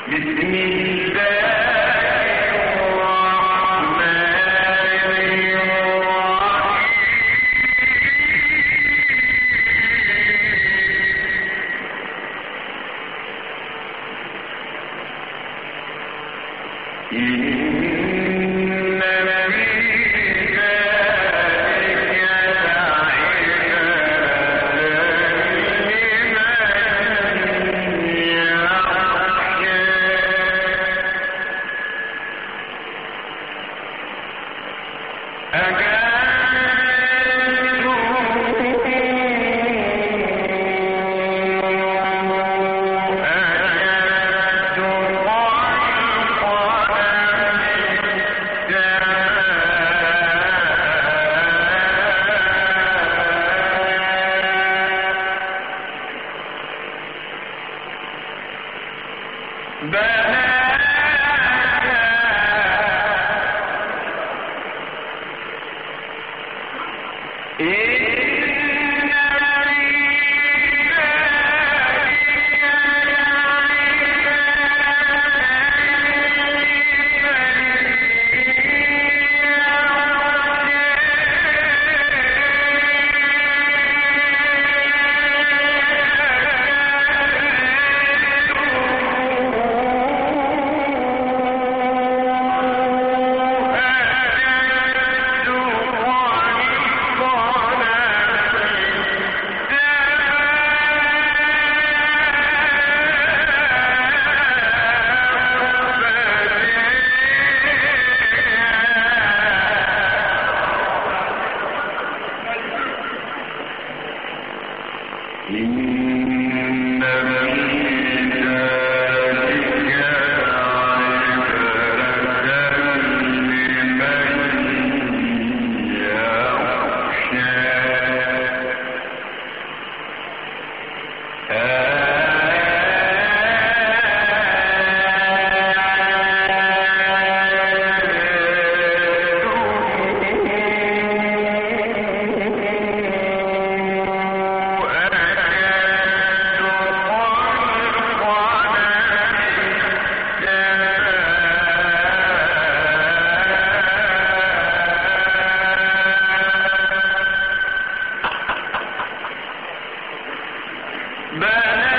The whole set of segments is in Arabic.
بلى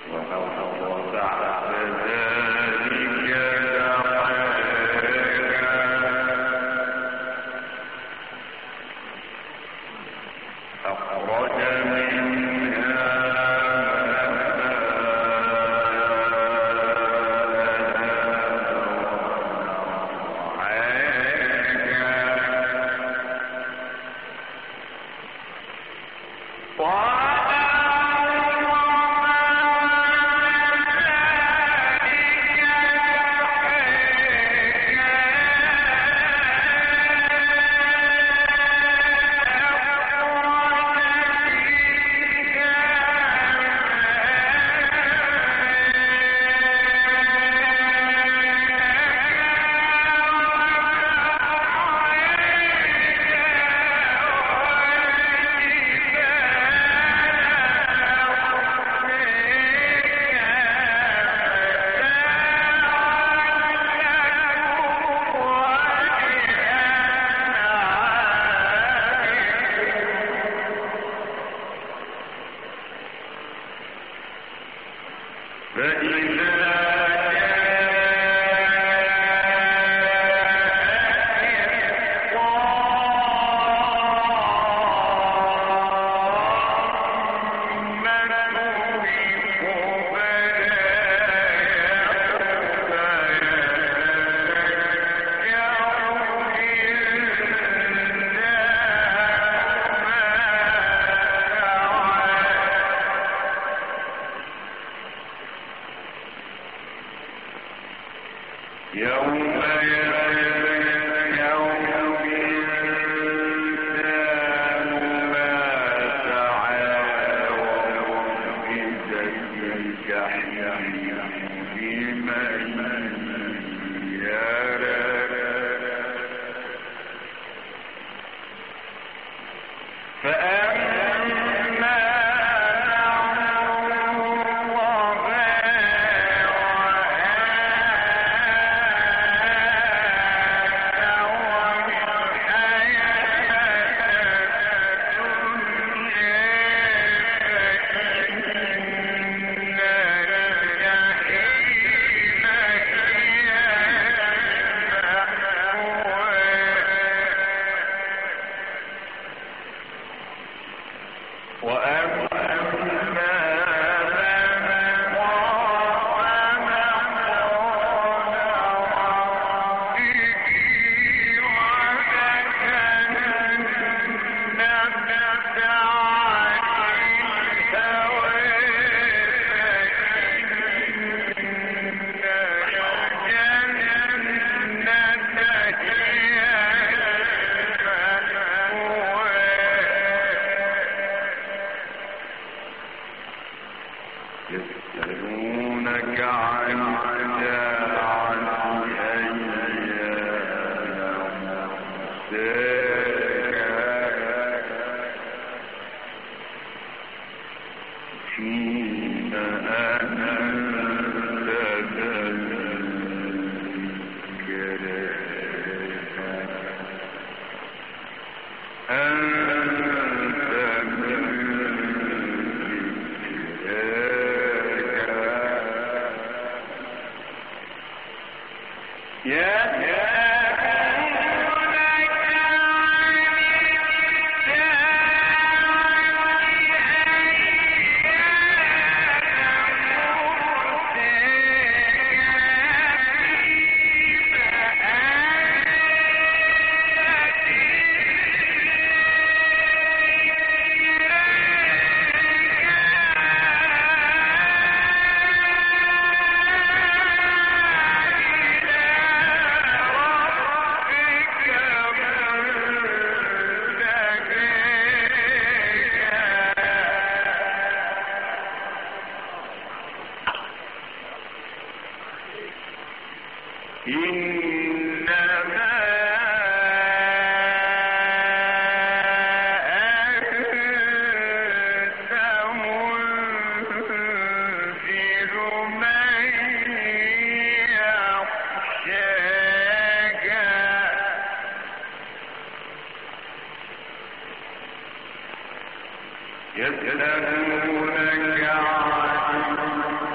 يسألونك عن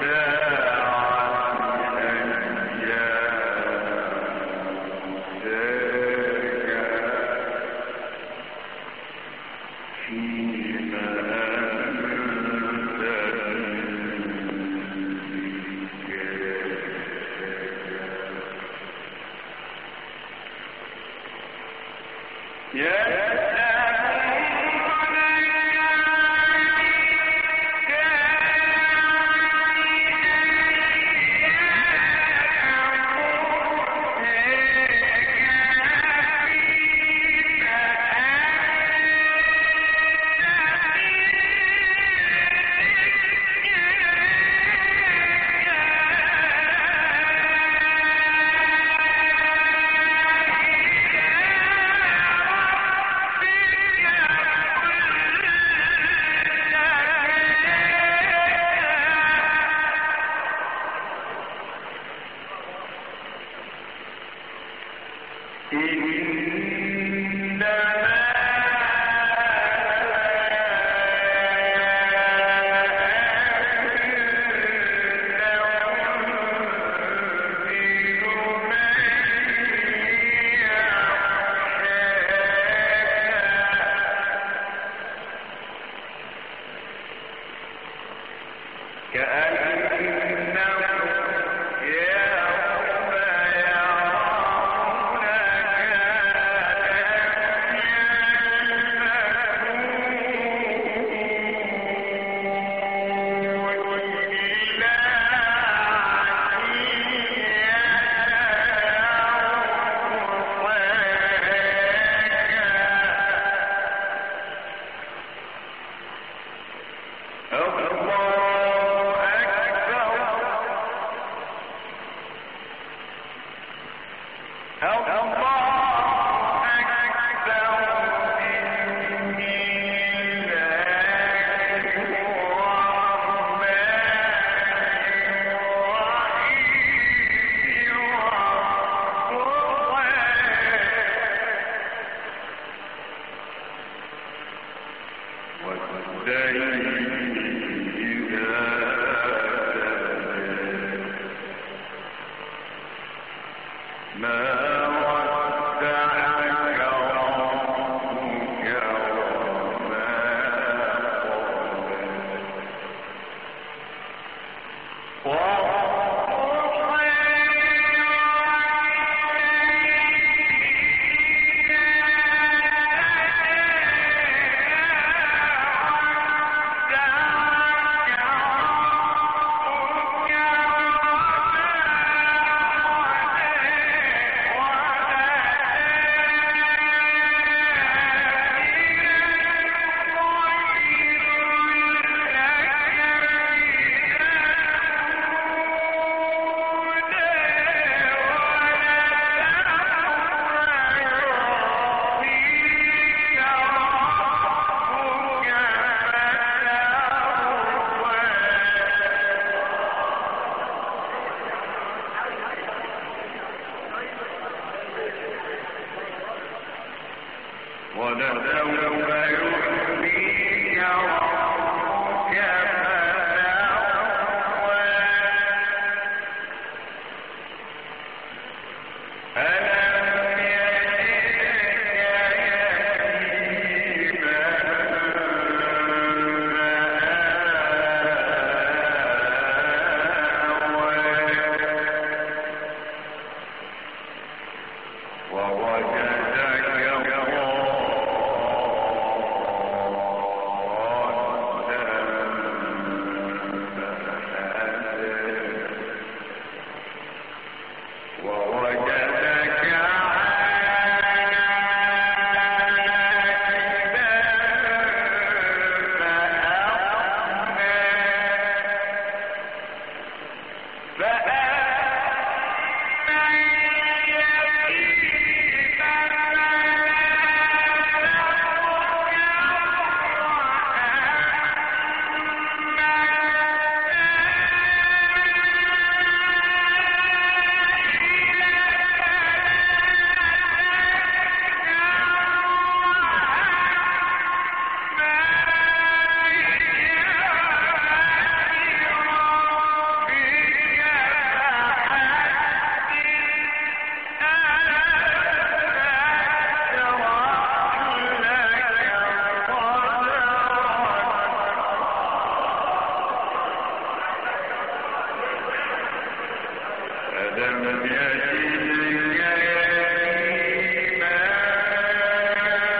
ألم يجدك يتيما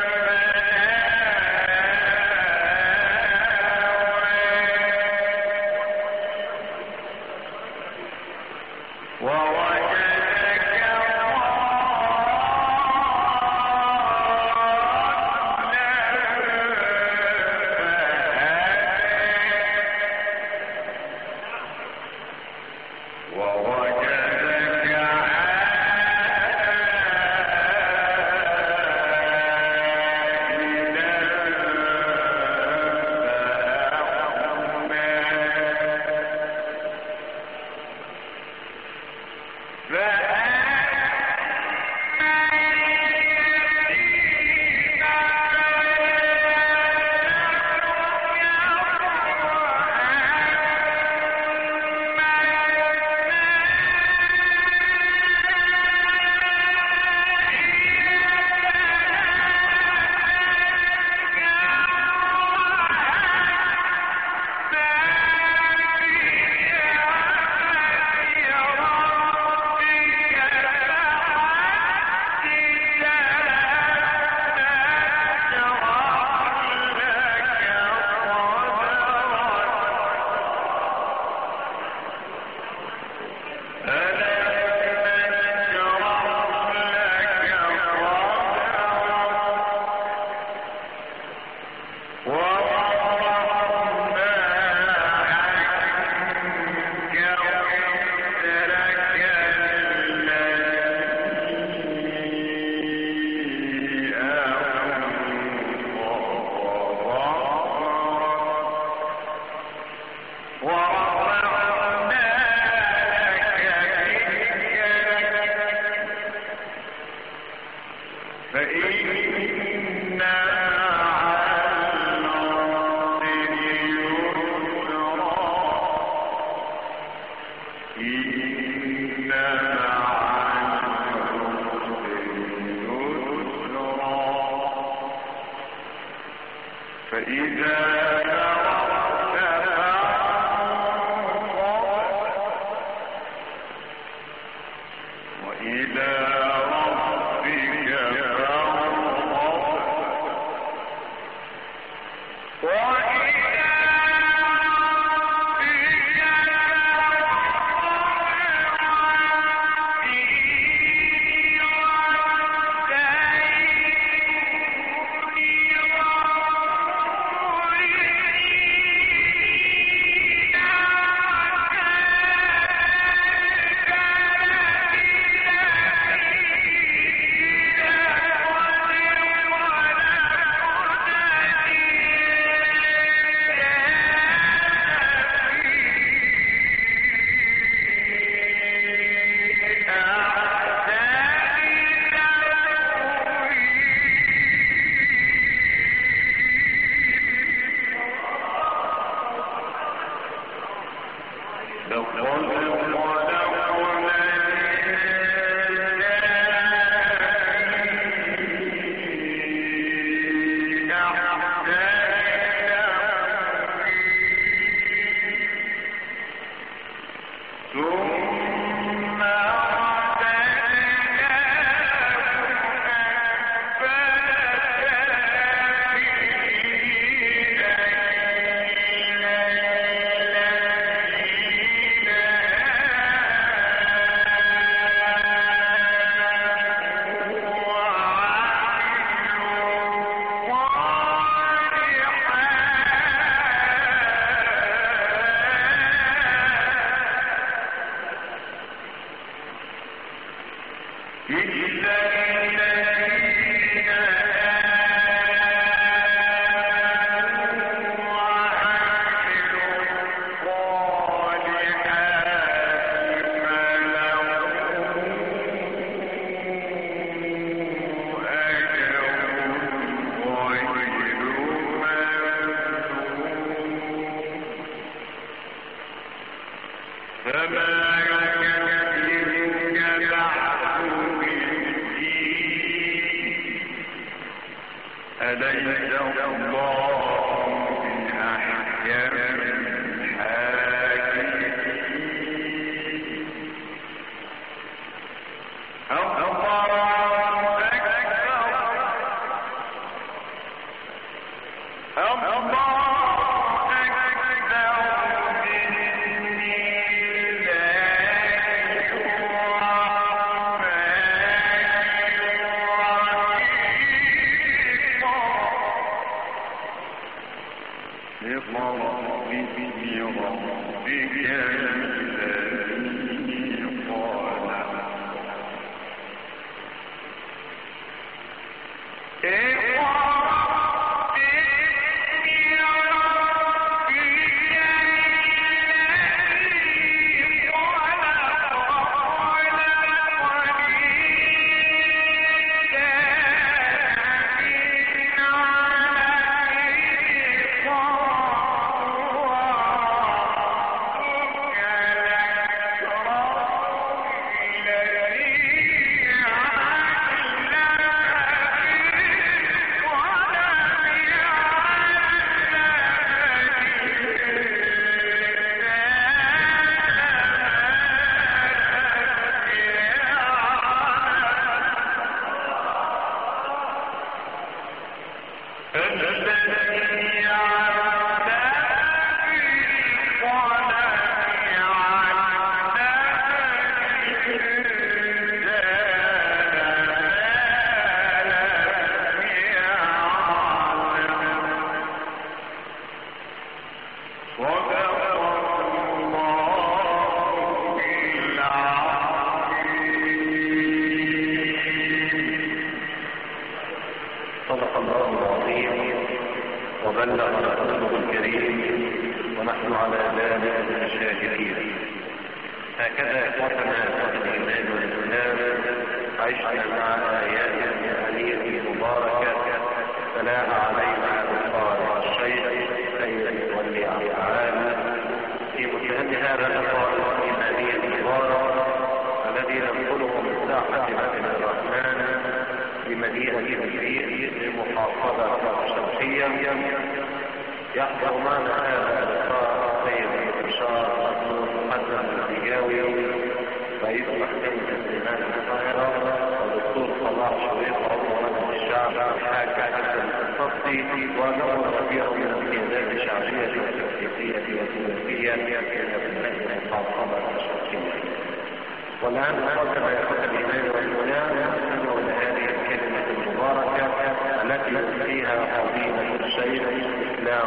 إخوتنا الإيمان والإسلام، عشنا مع آيات هذه المباركة تلاها علينا أبصار الشيخ سيد ولي العام في مشاهد هذا اللقاء الإيماني المبارك الذي ننقله من ساحة مسجد الرحمن بمدينة الريف لمحافظة الشرقية. يحضر معنا هذا اللقاء السيد المستشار مقدم الزجاوي رئيس محكمة الإمام القاهرة، والدكتور صلاح شريف عضو مجلس الشعب الحاج حسن الصفدي، ونظر كثير من القيادات الشعبية التأسيسية والسياسية في أبناء المحافظة الشرقية. والآن نقدم إخوة الإيمان والإسلام نستمع لهذه الكلمة المباركة التي فيها فضيلة الشيخ الإسلام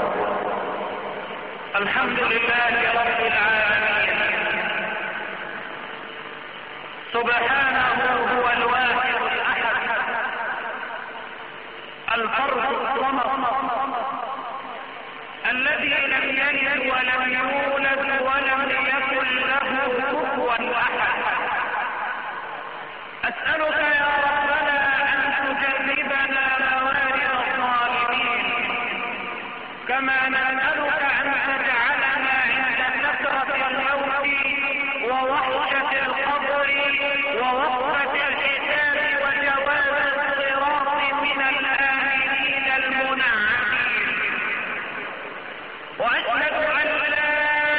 الحمد لله رب العالمين، سبحانه هو الواحد الأحد الفرد الصمد الذي لم يلد ولم يولد ولم يكن له كفوا أحد. أسألك يا ربنا أن تجنبنا موارد الظالمين، كما نسألك أن تجعلنا عند سكرة الموت ووحشة القبر ووقفة الحساب وجواز الصراط من الآمنين المنعمين. وأشهد أن لا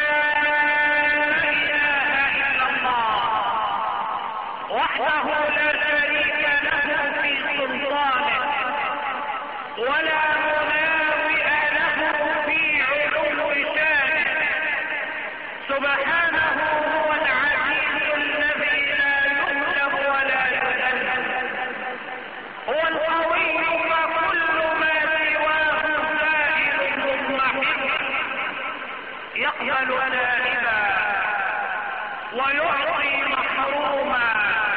إله إلا الله وحده لا شريك له في سلطانه ولا مناوئ له في علو شانه. سبحانه هو العزيز الذي لا يغلب ولا يذل، هو القوي فكل ما سواه زائل مضمحل، يقبل تائبا ويعطي محروما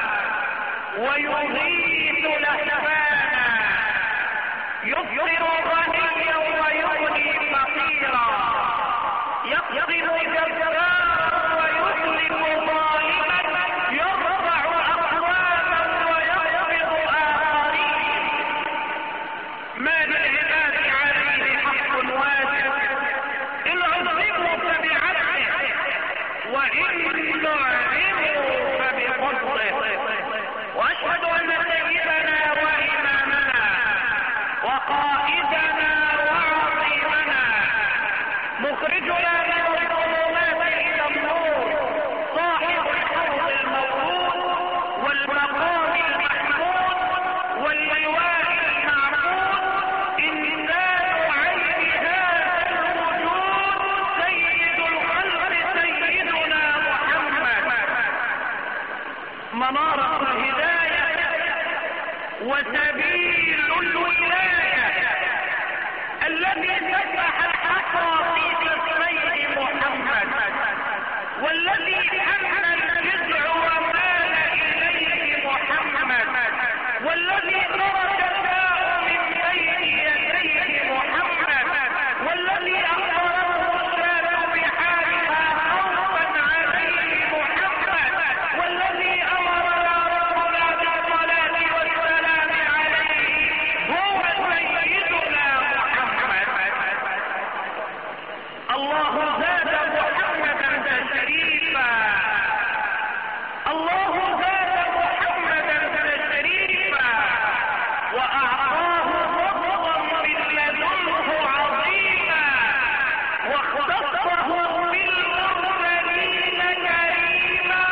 ويغيث لهفانا، يفطر غنيا ويغني فقيرا، يقبل جبارا ويسلم ظالما، يرفع أقواما ويخفض آخرين. ما للعباد عليه حق واجب، إن عذبوا فبعدله وإن نعموا فبفضله. وأشهد أن سيدنا وإمامنا وقائدنا وعظيمنا مخرجنا من الظلمات إلى النور، صاحب الحوض الموعود والمقام المحمود واللواء المعمود، إنسان عين هذا الوجود، سيد الخلق سيدنا محمد، منارة الهداية وسبيل الولاية، الذي فتح الحق في جسميه محمد، والذي حمل الجزع ومال إليه محمد، والذي ترك الداء من بين يديه محمد، والذي أخبره الشاة بحالها خوفا عليه محمد، والذي أمرنا ربنا بالصلاة والسلام عليه هو سيدنا محمد. الله زاد محمدا تشريفا، الله زاد محمدا تشريفا، وأعطاه فضلا من لدنه عظيما، واختصه بالمرسلين كريما،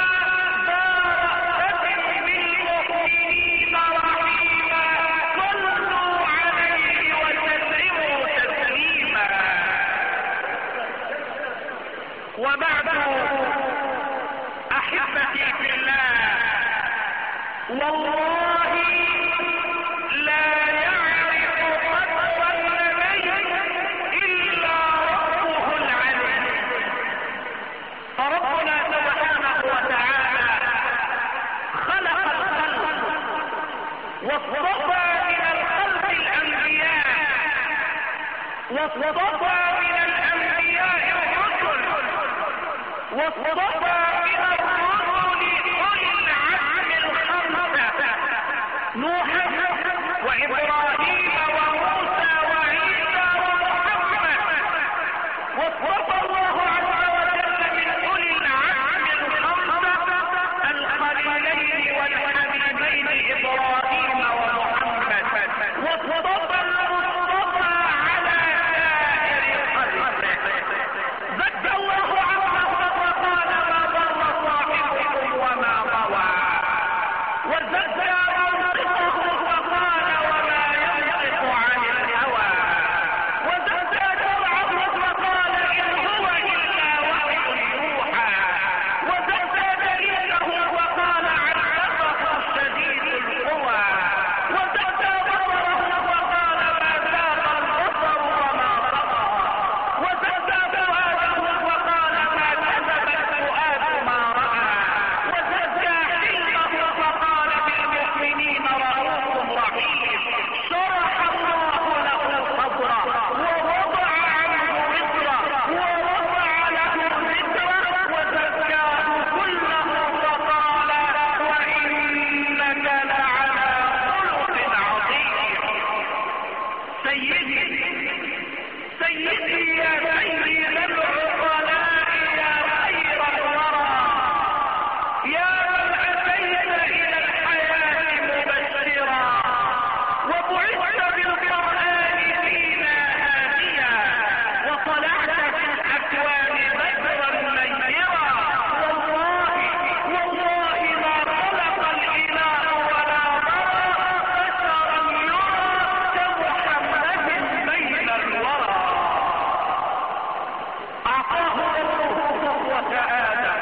بارأة بالمؤمنين رحيما. صلوا عليه وسلموا تسليما. وبعد، أحبتي في الله، والله لا يعرف قدر النبي إلا ربه العليم. فربنا سبحانه وتعالى خلق الخلق واصطفى من الخلق الأنبياء، واصطفى من الأنبياء الرسل، واصطفى من الرسل وإبراهيم وموسى وعيسى ومحمد، واصطفى الله عز وجل من أولي العزم الخمسة الخليلين والحبيبين إبراهيم ومحمد، واصطفى المصطفى على سائر خلقه. زكى الله عبده وقال ما ضر صاحبكم وما غوى، وزكى منطقه وقال وما ينطق عن الهوى، وزكى شرعه وقال إن هو إلا وحي يوحى، وزكى دليله وقال علمه شديد القوى، وزكى بصره وقال ما زاغ البصر وما طغى، وزكى فؤاده وقال ما كذب الفؤاد ما رأى، وزكى حلمه وقال بالمؤمنين رؤوف رحيم. شرح الله له صدره ووضع عنه وزره ووضع له ذكره وزكاه كله وقال وإنك لعلى خلق عظيم. سيدي سيدي يا سيد العقلاء يا خير الورى، يا من أتيت إلى الحياة مبشرا وبعثت بالقرآن فينا هاديا، وطلعت في الأكوان بدرا منيرا. والله والله ما خلق الإله ولا ضرى بشرا يرى كمحمد بين الورى. أعطاه ربه صفوة آدم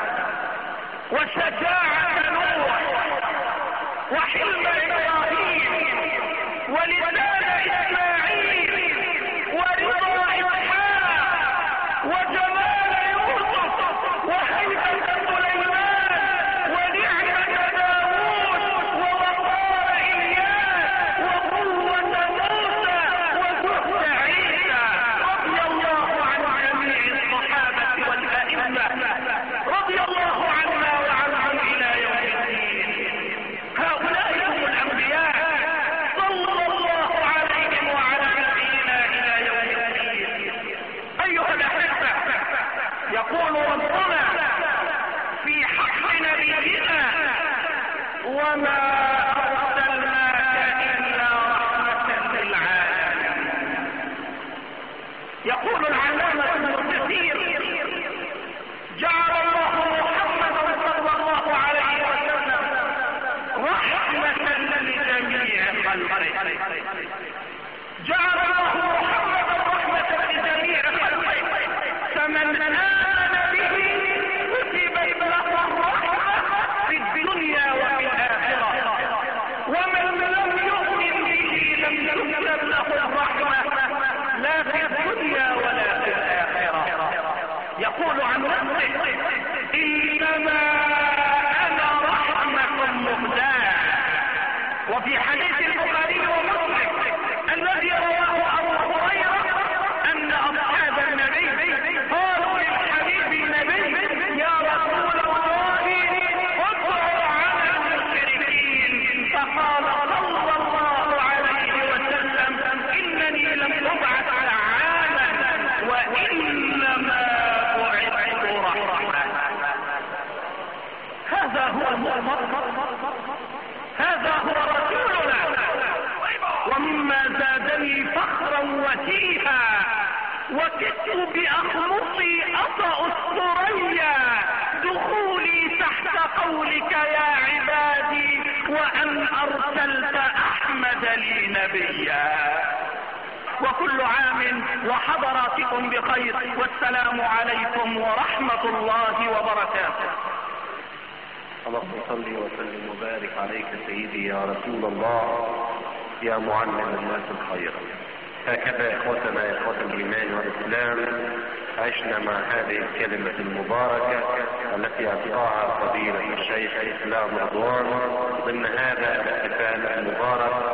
وشجاعة نوح وحلم إبراهيم ولسان إسماعيل ورضا إسحاق وجمال يوسف وهيبة سليمان ونعمة داوود ووقار إلياس وقوة موسى وزهد عيسى. رضي الله عن جميع الصحابة والأئمة، رضي الله عنا وعنهم إلى يوم الدين. هؤلاء هم الأنبياء صلى الله عليهم وعلى نبينا إلى يوم الدين. أيها الأحبة، يقول ربنا في حق نبينا وما أرسلناك إلا رحمة للعالمين. يقول العلامة ابن كثير جعل الله محمدا صلى الله عليه وسلم رحمة لجميع خلقه. جعل الله محمدا رحمة لجميع خلقه، فمن آمن به كتبت له الرحمة في الدنيا وفي الآخرة، ومن لم يؤمن به لم تكتب له الرحمة لا في الدنيا ولا في الآخرة. يقول عن نفسه إنما أنا رحمة مهداة. وفي حديث البخاري ومسلم الذي رواه أبو هريرة أن أصحاب النبي قالوا للحبيب النبي يا رسول الله ادعوا على المشركين، فقال صلى الله عليه وسلم إنني لم أبعث لعانا وإنما بعثت رحمة. هذا هو المؤمن، هذا هو رسولنا. ومما زادني فخرا وتيها وكدت بأخمصي أطأ الثريا دخولي تحت قولك يا عبادي وأن أرسلت أحمد لي نبيا. وكل عام وحضراتكم بخير، والسلام عليكم ورحمة الله وبركاته. اللهم صل وسلم وبارك عليك سيدي يا رسول الله يا معلم الناس الخير. هكذا اخوتنا اخوة الايمان والاسلام عشنا مع هذه الكلمة المباركة التي اعطاها فضيلة الشيخ اسلام رضوان ضمن هذا الاحتفال المبارك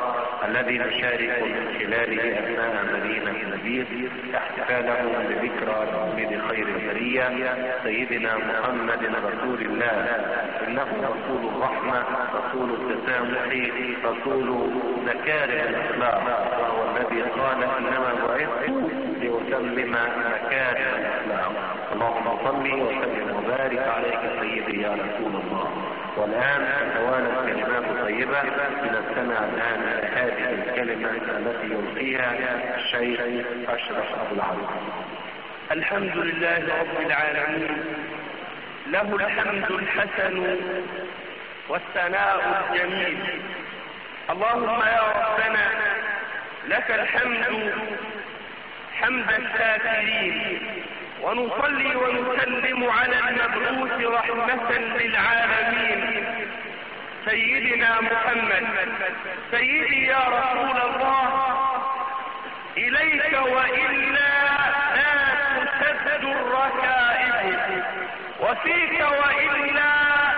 الذي نشارك من خلاله أبناء مدينة النبيل احتفالهم بذكرى مولد خير البرية سيدنا محمد رسول الله، إنه رسول الرحمة، رسول التسامح، رسول مكارم الأخلاق، وهو الذي قال إنما بعثت لأتمم مكارم الأخلاق. اللهم صل وسلم وبارك عليك سيدي يا رسول الله. والآن تتوالى كلمات طيبة لنستمع الآن إلى هذه الكلمة التي يلقيها الشيخ أشرف أبو العبد. الحمد لله رب العالمين، له الحمد الحسن والثناء الجميل. اللهم يا ربنا لك الحمد حمد الشاكرين، ونصلي ونسلم على المبعوث رحمة للعالمين سيدنا محمد. سيدي يا رسول الله، إليك وإلا لا تسد الركائب، وفيك وإلا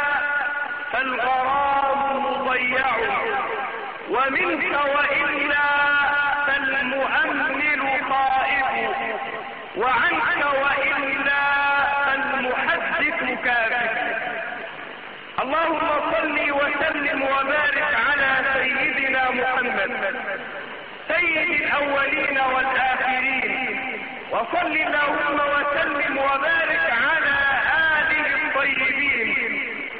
فالغرام مضيع، ومنك وإلا فالمؤمن خائب، وعنك وإلا فالمحدث كاذب. اللهم صل وسلم وبارك على سيدنا محمد سيد الأولين والآخرين، وصل اللهم وسلم وبارك على آله الطيبين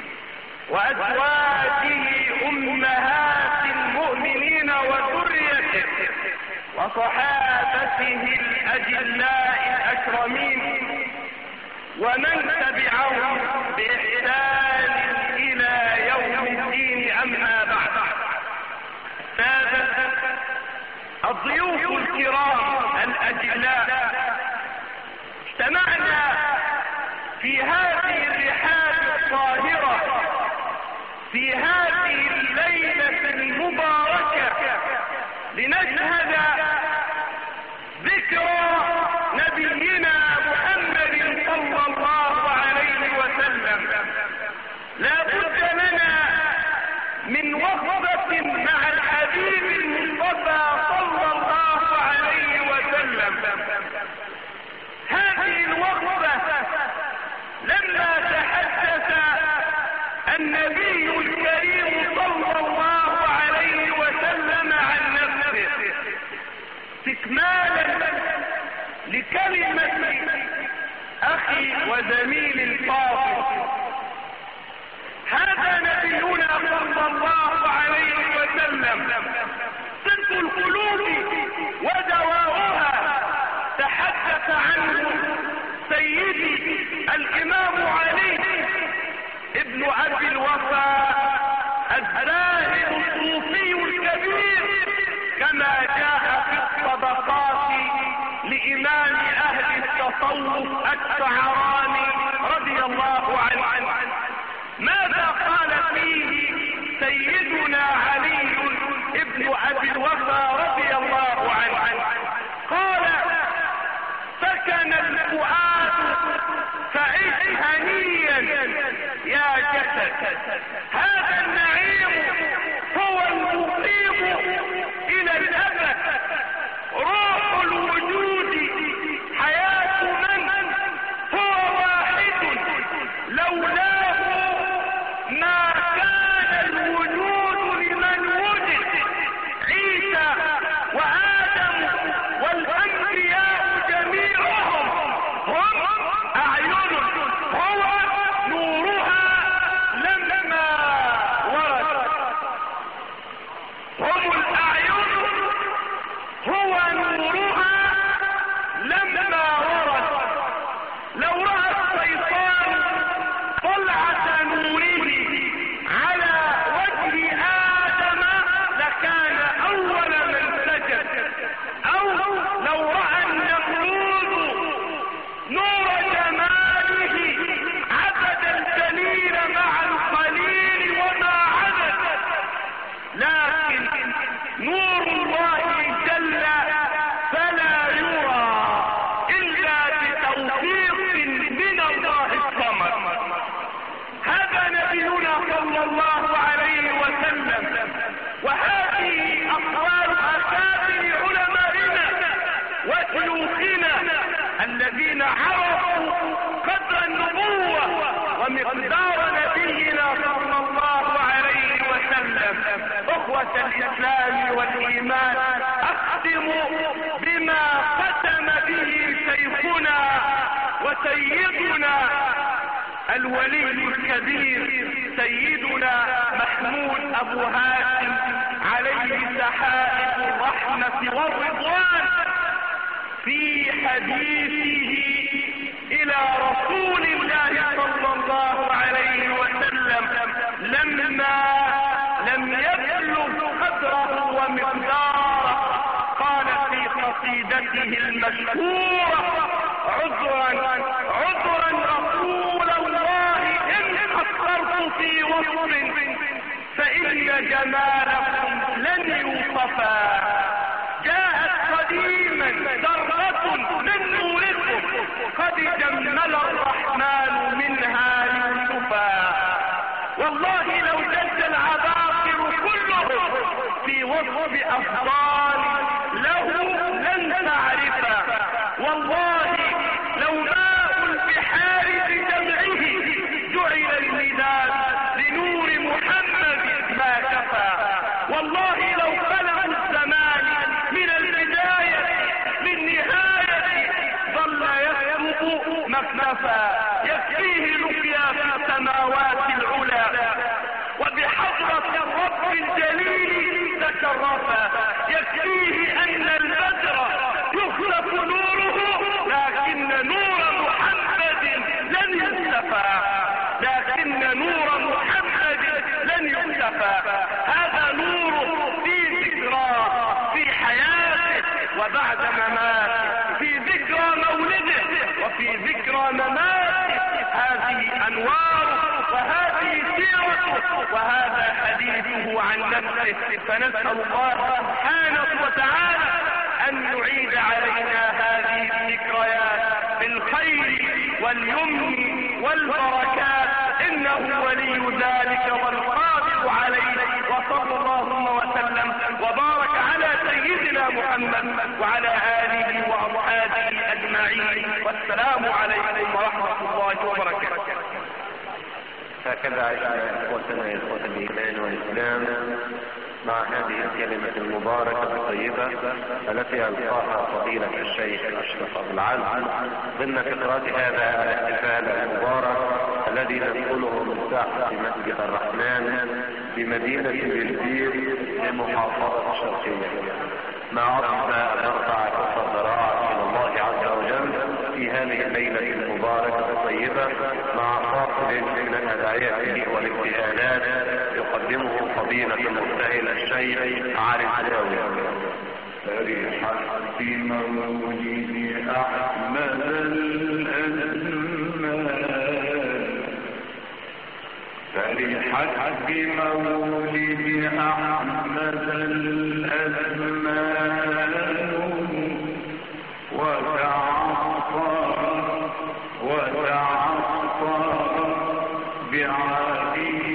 وأزواجه أمهات المؤمنين وذريته وصحابته الأجلاء الأكرمين ومن تبعهم بإحسان إلى يوم الدين. أما بعد، الضيوف الكرام الأجلاء، اجتمعنا في هذه الرحاب الطاهرة في هذه الليلة المباركة لنشهد ذكرى نبينا محمد صلى الله عليه وسلم. لا بد لنا من وقفة مع الحبيب المصطفى صلى الله عليه وسلم. هذه الوقفة لما تحدث النبي الكريم صلى الله عليه وسلم عن نفسه استكمالا لكلمة أخي وزميل الفاضل، هذا نبينا صلى الله عليه وسلم طب القلوب ودواؤها. تحدث عنه سيدي الإمام علي ابن أبي الوفاء الزاهد الصوفي الكبير، كما جاء في الطبقات لإمام أهل التصوف الشعراني رضي الله عنه. ماذا قال فيه سيدنا علي ابن أبي الوفاء رضي الله عنه؟ قال: سكن الفؤاد فعش هنيا يا جسد، هذا النعيم هو المقيم إلى الأبد، روح الوجود حياة من هو واحد، لولاه ما كان الوجود لمن وجد. عيسى وآدم والأنبياء جميعهم هم أعين هو نورها لما الذين عرفوا قدر النبوة ومقدار نبينا صلى الله عليه وسلم. اخوة الاسلام والايمان، اختم بما ختم به شيخنا وسيدنا الولي الكبير سيدنا محمود ابو هاشم عليه سحائب الرحمة والرضوان في حديثه الى رسول الله صلى الله عليه وسلم لما لم يبلغ قدره ومقداره. قال في قصيدته المشهورة: عذرا رسول الله ان قصرت في وصف فان جمالكم لن يوصفا. جاءت قديما ذرة من نوركم قد جمل الرحمن منها يوسفا. والله لو جد العباقر كلهم في وصف افضال له لن تعرفا. والله لو ماء البحار بجمعه جعل المداد لنور محمد ما كفى. والله لو خلق الزمان من البداية للنهاية ظل يكتب مكنفا. يكفيه لقيا في السماوات العلى وبحضرة الرب الجليل تشرفا. يكفيه ان البدر يخلف نوره لكن نور محمد لن يختفى. لكن نور محمد لن يختفى. هذا نور في ذكراه في حياته وبعد مماته، في ذكرى مولده وفي ذكرى مماته. هذه انوار وهذه سيرته وهذا حديثه عن نفسه. فنسأل الله سبحانه وتعالى ان يعيد علينا هذه الذكريات بالخير واليمن والبركات، انه ولي ذلك والقادر عليه. وصلى اللهم وسلم وبارك على سيدنا محمد وعلى اله واصحابه اجمعين، والسلام عليكم ورحمة الله وبركاته. هكذا عشنا اخوتنا اخوة الايمان والاسلام مع هذه الكلمة المباركة الطيبة التي ألقاها فضيلة الشيخ أشرف أبو العز ضمن فقرات هذا الاحتفال المبارك الذي ننقله من ساحة مسجد الرحمن بمدينة بلبير لمحافظة الشرقية، مع أطلب أن نرفع كف الضراعة إلى الله عز وجل في هذه الليلة المباركة الطيبة مع فاصل من الهدايا والابتهالات يقدمه فضيلة المبتهل الشيخ عارف الدولة. فرحت بمولد أحمد الأزمان، فرحت بمولد أحمد الأزمان، وتعطر بعليه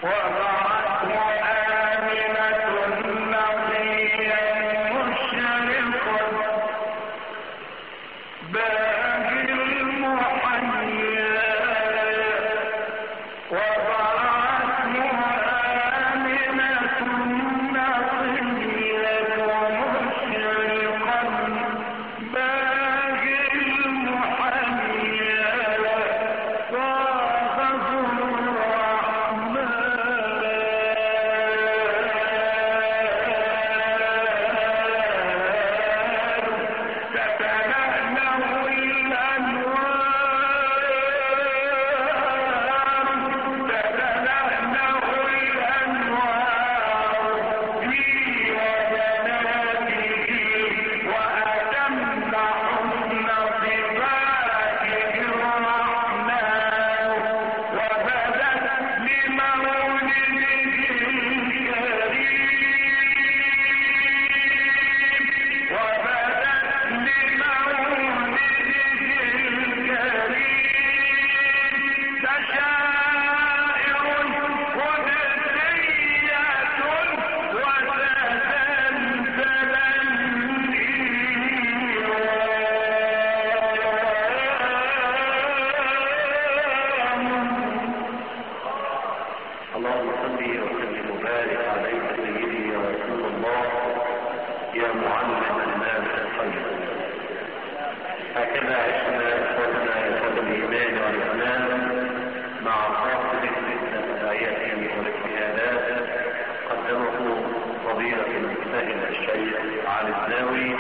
هكذا عشنا إخوتنا إخوة الإيمان والإسلام مع قاصد التداعيات والاجتهادات قدمه فضيلة المجتهد الشيخ علي الزاوي.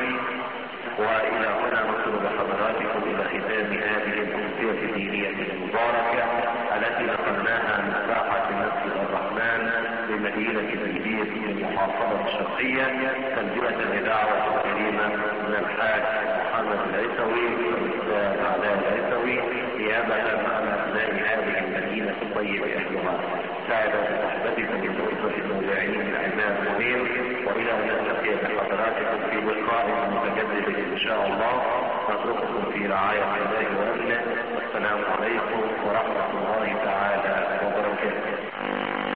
وإلى هنا نصل بحضراتكم إلى ختام هذه الأمسية الدينية المباركة التي نقلناها من ساحة مسجد الرحمن بمدينة الجديد في المحافظة الشرقية تلبية لدعوة الكريمة من الحاج محمد العيسوي والأستاذ علاء العيسوي نيابة عن أبناء هذه المدينة الطيبة أهلها. سعد بصحبتكم بصحبة الموضوعين العماد المنير، وإلى أن نلتقي بحضراتكم في لقاء متجدد إن شاء الله. نترككم في رعاية الله وأمنه، والسلام عليكم ورحمة الله تعالى وبركاته.